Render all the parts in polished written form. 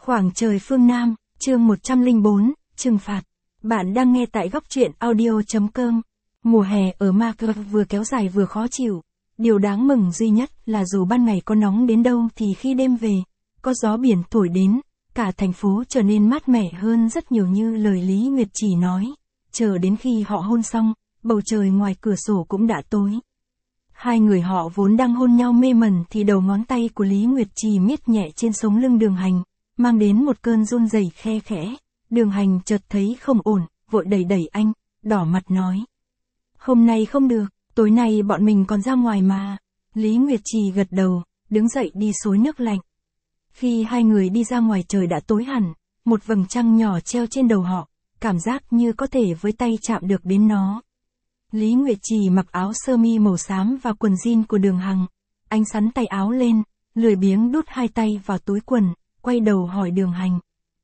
Khoảng trời phương Nam, chương 104, trừng phạt. Bạn đang nghe tại góc truyện audio.com. Mùa hè ở Macau vừa kéo dài vừa khó chịu. Điều đáng mừng duy nhất là dù ban ngày có nóng đến đâu thì khi đêm về, có gió biển thổi đến, cả thành phố trở nên mát mẻ hơn rất nhiều như lời Lý Nguyệt Trì nói. Chờ đến khi họ hôn xong, bầu trời ngoài cửa sổ cũng đã tối. Hai người họ vốn đang hôn nhau mê mẩn thì đầu ngón tay của Lý Nguyệt Trì miết nhẹ trên sống lưng Đường Hành, mang đến một cơn run rẩy khe khẽ. Đường Hành chợt thấy không ổn, vội đẩy đẩy anh, đỏ mặt nói. Hôm nay không được, tối nay bọn mình còn ra ngoài mà. Lý Nguyệt Trì gật đầu, đứng dậy đi xối nước lạnh. Khi hai người đi ra ngoài trời đã tối hẳn, một vầng trăng nhỏ treo trên đầu họ, cảm giác như có thể với tay chạm được đến nó. Lý Nguyệt Trì mặc áo sơ mi màu xám và quần jean của Đường Hằng. Anh xắn tay áo lên, lười biếng đút hai tay vào túi quần, quay đầu hỏi Đường Hành.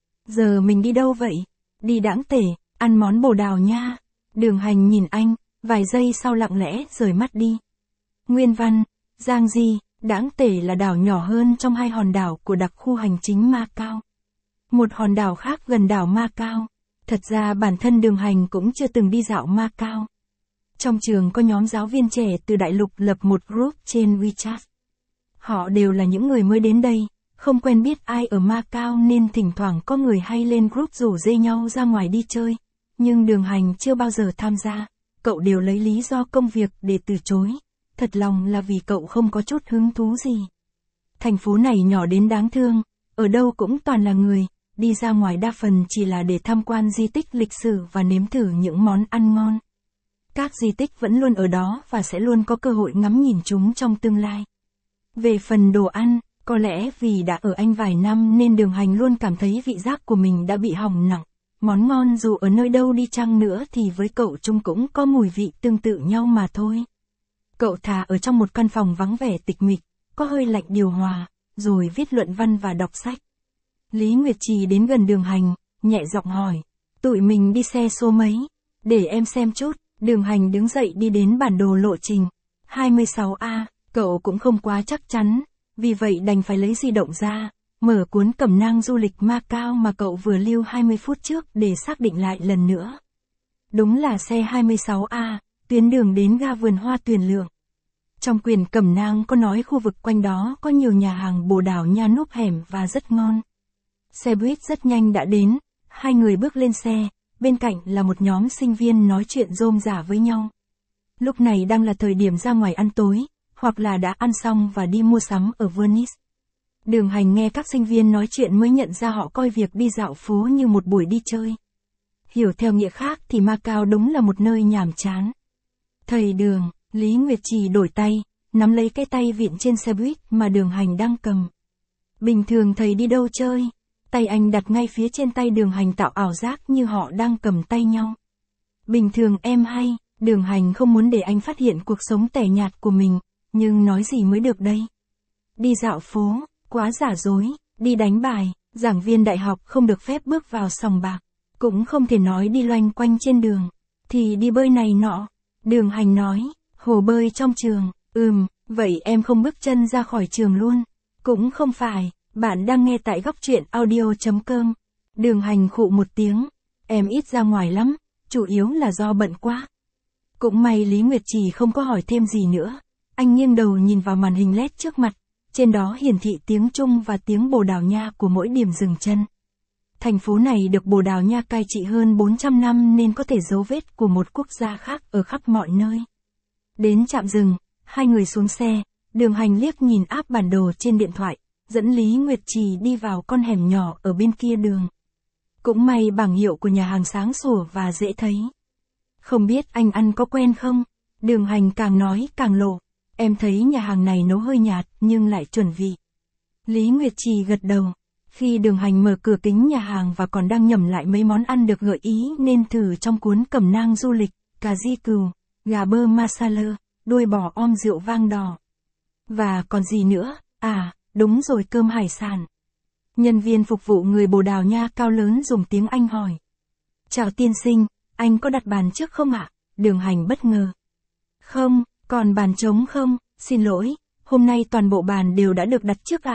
Giờ mình đi đâu vậy? Đi Đãng Tể, ăn món bồ đào nha. Đường Hành nhìn anh, vài giây sau lặng lẽ rời mắt đi. Nguyên văn, Giang Di, Đãng Tể là đảo nhỏ hơn trong hai hòn đảo của đặc khu hành chính Macau. Một hòn đảo khác gần đảo Macau. Thật ra bản thân Đường Hành cũng chưa từng đi dạo Macau. Trong trường có nhóm giáo viên trẻ từ đại lục lập một group trên WeChat. Họ đều là những người mới đến đây, không quen biết ai ở Macau nên thỉnh thoảng có người hay lên group rủ rê nhau ra ngoài đi chơi. Nhưng Đường Hành chưa bao giờ tham gia, cậu đều lấy lý do công việc để từ chối. Thật lòng là vì cậu không có chút hứng thú gì. Thành phố này nhỏ đến đáng thương, ở đâu cũng toàn là người, đi ra ngoài đa phần chỉ là để tham quan di tích lịch sử và nếm thử những món ăn ngon. Các di tích vẫn luôn ở đó và sẽ luôn có cơ hội ngắm nhìn chúng trong tương lai. Về phần đồ ăn, có lẽ vì đã ở Anh vài năm nên Đường Hành luôn cảm thấy vị giác của mình đã bị hỏng nặng. Món ngon dù ở nơi đâu đi chăng nữa thì với cậu chúng cũng có mùi vị tương tự nhau mà thôi. Cậu thà ở trong một căn phòng vắng vẻ tịch mịch, có hơi lạnh điều hòa, rồi viết luận văn và đọc sách. Lý Nguyệt Trì đến gần Đường Hành, nhẹ giọng hỏi. Tụi mình đi xe số mấy? Để em xem chút. Đường Hành đứng dậy đi đến bản đồ lộ trình. 26A, cậu cũng không quá chắc chắn, vì vậy đành phải lấy di động ra, mở cuốn cẩm nang du lịch Macau mà cậu vừa lưu 20 phút trước để xác định lại lần nữa. Đúng là xe 26A, tuyến đường đến ga vườn hoa Tuyền Lượng. Trong quyển cẩm nang có nói khu vực quanh đó có nhiều nhà hàng bồ đào nha núp hẻm và rất ngon. Xe buýt rất nhanh đã đến, hai người bước lên xe. Bên cạnh là một nhóm sinh viên nói chuyện rôm rả với nhau. Lúc này đang là thời điểm ra ngoài ăn tối, hoặc là đã ăn xong và đi mua sắm ở Venice. Đường Hành nghe các sinh viên nói chuyện mới nhận ra họ coi việc đi dạo phố như một buổi đi chơi. Hiểu theo nghĩa khác thì Macau đúng là một nơi nhàm chán. Thầy Đường, Lý Nguyệt Trì đổi tay, nắm lấy cái tay vịn trên xe buýt mà Đường Hành đang cầm. Bình thường thầy đi đâu chơi? Tay anh đặt ngay phía trên tay Đường Hành tạo ảo giác như họ đang cầm tay nhau. Bình thường em hay, Đường Hành không muốn để anh phát hiện cuộc sống tẻ nhạt của mình, nhưng nói gì mới được đây. Đi dạo phố, quá giả dối, đi đánh bài, giảng viên đại học không được phép bước vào sòng bạc, cũng không thể nói đi loanh quanh trên đường, thì đi bơi này nọ. Đường Hành nói, hồ bơi trong trường, vậy em không bước chân ra khỏi trường luôn, cũng không phải. Bạn đang nghe tại góc truyện audio.com. Đường Hành khụ một tiếng. Em ít ra ngoài lắm, chủ yếu là do bận quá. Cũng may Lý Nguyệt Trì không có hỏi thêm gì nữa. Anh nghiêng đầu nhìn vào màn hình LED trước mặt. Trên đó hiển thị tiếng Trung và tiếng Bồ Đào Nha của mỗi điểm dừng chân. Thành phố này được Bồ Đào Nha cai trị hơn 400 năm nên có thể dấu vết của một quốc gia khác ở khắp mọi nơi. Đến trạm dừng, hai người xuống xe. Đường Hành liếc nhìn app bản đồ trên điện thoại, dẫn Lý Nguyệt Trì đi vào con hẻm nhỏ ở bên kia đường. Cũng may bảng hiệu của nhà hàng sáng sủa và dễ thấy. Không biết anh ăn có quen không? Đường Hành càng nói càng lộ. Em thấy nhà hàng này nấu hơi nhạt nhưng lại chuẩn vị. Lý Nguyệt Trì gật đầu. Khi Đường Hành mở cửa kính nhà hàng và còn đang nhẩm lại mấy món ăn được gợi ý nên thử trong cuốn cẩm nang du lịch, cà ri cừu, gà bơ masala, đuôi bò om rượu vang đỏ. Và còn gì nữa? Đúng rồi, cơm hải sản. Nhân viên phục vụ người Bồ Đào Nha cao lớn dùng tiếng Anh hỏi. Chào tiên sinh, anh có đặt bàn trước không ạ? Đường Hành bất ngờ. Không, còn bàn trống không? Xin lỗi, hôm nay toàn bộ bàn đều đã được đặt trước ạ.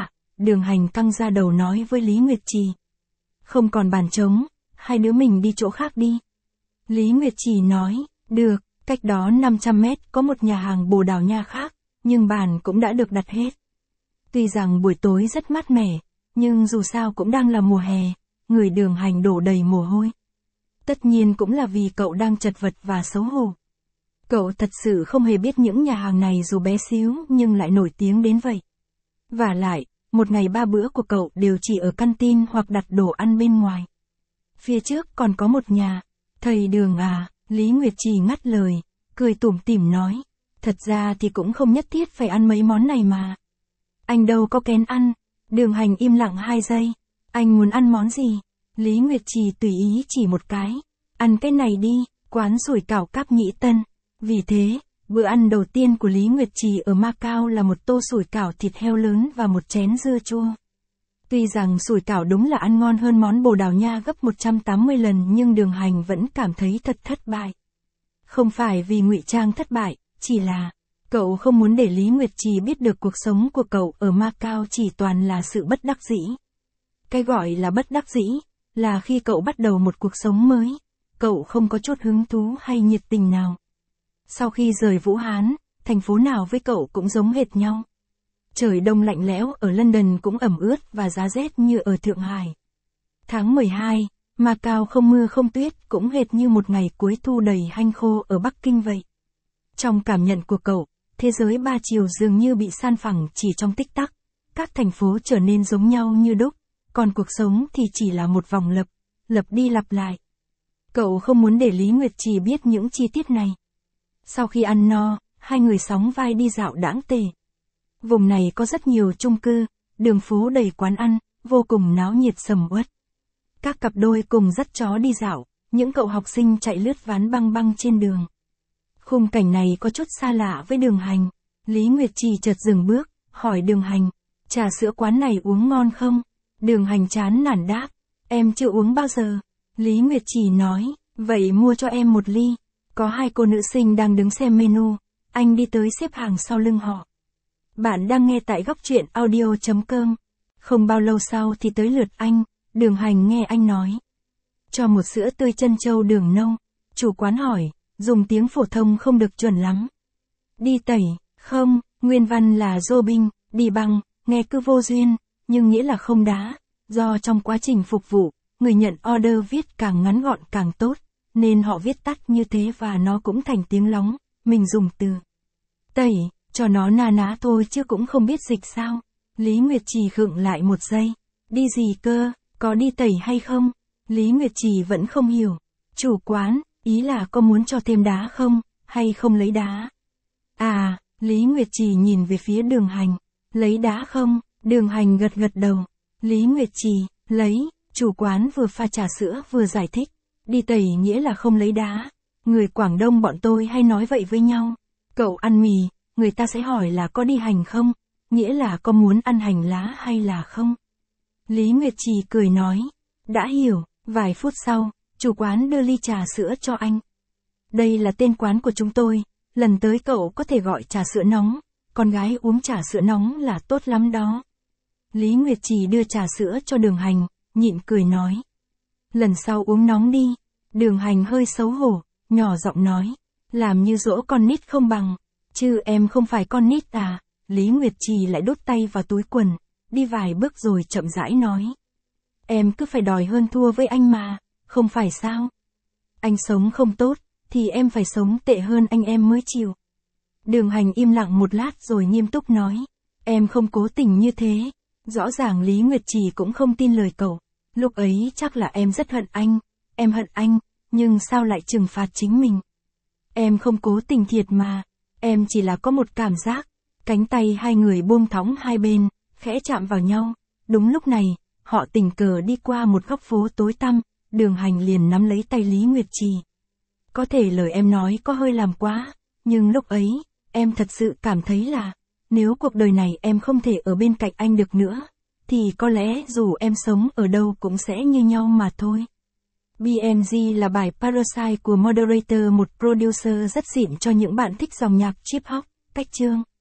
Đường Hành căng ra đầu nói với Lý Nguyệt Trì. Không còn bàn trống, hai đứa mình đi chỗ khác đi. Lý Nguyệt Trì nói, được, cách đó 500 mét có một nhà hàng Bồ Đào Nha khác, nhưng bàn cũng đã được đặt hết. Tuy rằng buổi tối rất mát mẻ, nhưng dù sao cũng đang là mùa hè, người Đường Hành đổ đầy mồ hôi. Tất nhiên cũng là vì cậu đang chật vật và xấu hổ. Cậu thật sự không hề biết những nhà hàng này dù bé xíu nhưng lại nổi tiếng đến vậy. Vả lại, một ngày 3 bữa của cậu đều chỉ ở căn tin hoặc đặt đồ ăn bên ngoài. Phía trước còn có một nhà. Thầy Đường à, Lý Nguyệt Trì ngắt lời, cười tủm tỉm nói. Thật ra thì cũng không nhất thiết phải ăn mấy món này mà. Anh đâu có kén ăn. Đường Hành im lặng 2 giây. Anh muốn ăn món gì? Lý Nguyệt Trì tùy ý chỉ một cái. Ăn cái này đi, quán sủi cảo Cáp Nhĩ Tân. Vì thế, bữa ăn đầu tiên của Lý Nguyệt Trì ở Macau là một tô sủi cảo thịt heo lớn và một chén dưa chua. Tuy rằng sủi cảo đúng là ăn ngon hơn món Bồ Đào Nha gấp 180 lần nhưng Đường Hành vẫn cảm thấy thật thất bại. Không phải vì ngụy trang thất bại, chỉ là cậu không muốn để Lý Nguyệt Trì biết được cuộc sống của cậu ở Macau chỉ toàn là sự bất đắc dĩ. Cái gọi là bất đắc dĩ, là khi cậu bắt đầu một cuộc sống mới, cậu không có chút hứng thú hay nhiệt tình nào. Sau khi rời Vũ Hán, thành phố nào với cậu cũng giống hệt nhau. Trời đông lạnh lẽo ở London cũng ẩm ướt và giá rét như ở Thượng Hải. Tháng 12, Macau không mưa không tuyết cũng hệt như một ngày cuối thu đầy hanh khô ở Bắc Kinh vậy. Trong cảm nhận của cậu, thế giới 3 chiều dường như bị san phẳng chỉ trong tích tắc. Các thành phố trở nên giống nhau như đúc, còn cuộc sống thì chỉ là một vòng lặp đi lặp lại. Cậu không muốn để Lý Nguyệt Trì biết những chi tiết này. Sau khi ăn no, hai người sóng vai đi dạo đãng tề. Vùng này có rất nhiều chung cư, đường phố đầy quán ăn, vô cùng náo nhiệt sầm uất. Các cặp đôi cùng dắt chó đi dạo, những cậu học sinh chạy lướt ván băng băng trên đường. Khung cảnh này có chút xa lạ với Đường Hành. Lý Nguyệt Trì chợt dừng bước, hỏi Đường Hành, trà sữa quán này uống ngon không? Đường Hành chán nản đáp, em chưa uống bao giờ. Lý Nguyệt Trì nói, vậy mua cho em một ly. Có 2 cô nữ sinh đang đứng xem menu, anh đi tới xếp hàng sau lưng họ. Bạn đang nghe tại góc truyện audio.com. Không bao lâu sau thì tới lượt anh, Đường Hành nghe anh nói. Cho một sữa tươi trân châu đường nâu. Chủ quán hỏi, dùng tiếng phổ thông không được chuẩn lắm. Đi tẩy, không, nguyên văn là doping, đi băng, nghe cứ vô duyên, nhưng nghĩa là không đá. Do trong quá trình phục vụ, người nhận order viết càng ngắn gọn càng tốt, nên họ viết tắt như thế và nó cũng thành tiếng lóng. Mình dùng từ tẩy, cho nó na ná thôi chứ cũng không biết dịch sao. Lý Nguyệt Trì khựng lại 1 giây. Đi gì cơ, có đi tẩy hay không? Lý Nguyệt Trì vẫn không hiểu. Chủ quán, ý là có muốn cho thêm đá không, hay không lấy đá? À, Lý Nguyệt Trì nhìn về phía Đường Hành. Lấy đá không? Đường Hành gật gật đầu. Lý Nguyệt Trì, lấy, chủ quán vừa pha trà sữa vừa giải thích. Đi tẩy nghĩa là không lấy đá. Người Quảng Đông bọn tôi hay nói vậy với nhau. Cậu ăn mì, người ta sẽ hỏi là có đi hành không? Nghĩa là có muốn ăn hành lá hay là không? Lý Nguyệt Trì cười nói. Đã hiểu, vài phút sau, chủ quán đưa ly trà sữa cho anh. Đây là tên quán của chúng tôi, lần tới cậu có thể gọi trà sữa nóng, con gái uống trà sữa nóng là tốt lắm đó. Lý Nguyệt Trì đưa trà sữa cho Đường Hành, nhịn cười nói. Lần sau uống nóng đi. Đường Hành hơi xấu hổ, nhỏ giọng nói. Làm như dỗ con nít không bằng. Chứ em không phải con nít à? Lý Nguyệt Trì lại đút tay vào túi quần, đi vài bước rồi chậm rãi nói. Em cứ phải đòi hơn thua với anh mà, không phải sao? Anh sống không tốt, thì em phải sống tệ hơn anh em mới chịu. Đường Hành im lặng một lát rồi nghiêm túc nói. Em không cố tình như thế. Rõ ràng Lý Nguyệt Trì cũng không tin lời cậu. Lúc ấy chắc là em rất hận anh. Em hận anh, nhưng sao lại trừng phạt chính mình? Em không cố tình thiệt mà. Em chỉ là có một cảm giác. Cánh tay hai người buông thõng hai bên, khẽ chạm vào nhau. Đúng lúc này, họ tình cờ đi qua một góc phố tối tăm. Đường Hành liền nắm lấy tay Lý Nguyệt Trì. Có thể lời em nói có hơi làm quá, nhưng lúc ấy, em thật sự cảm thấy là, nếu cuộc đời này em không thể ở bên cạnh anh được nữa, thì có lẽ dù em sống ở đâu cũng sẽ như nhau mà thôi. BMG là bài Parasite của Moderator, một producer rất xịn cho những bạn thích dòng nhạc chip hop, cách chương.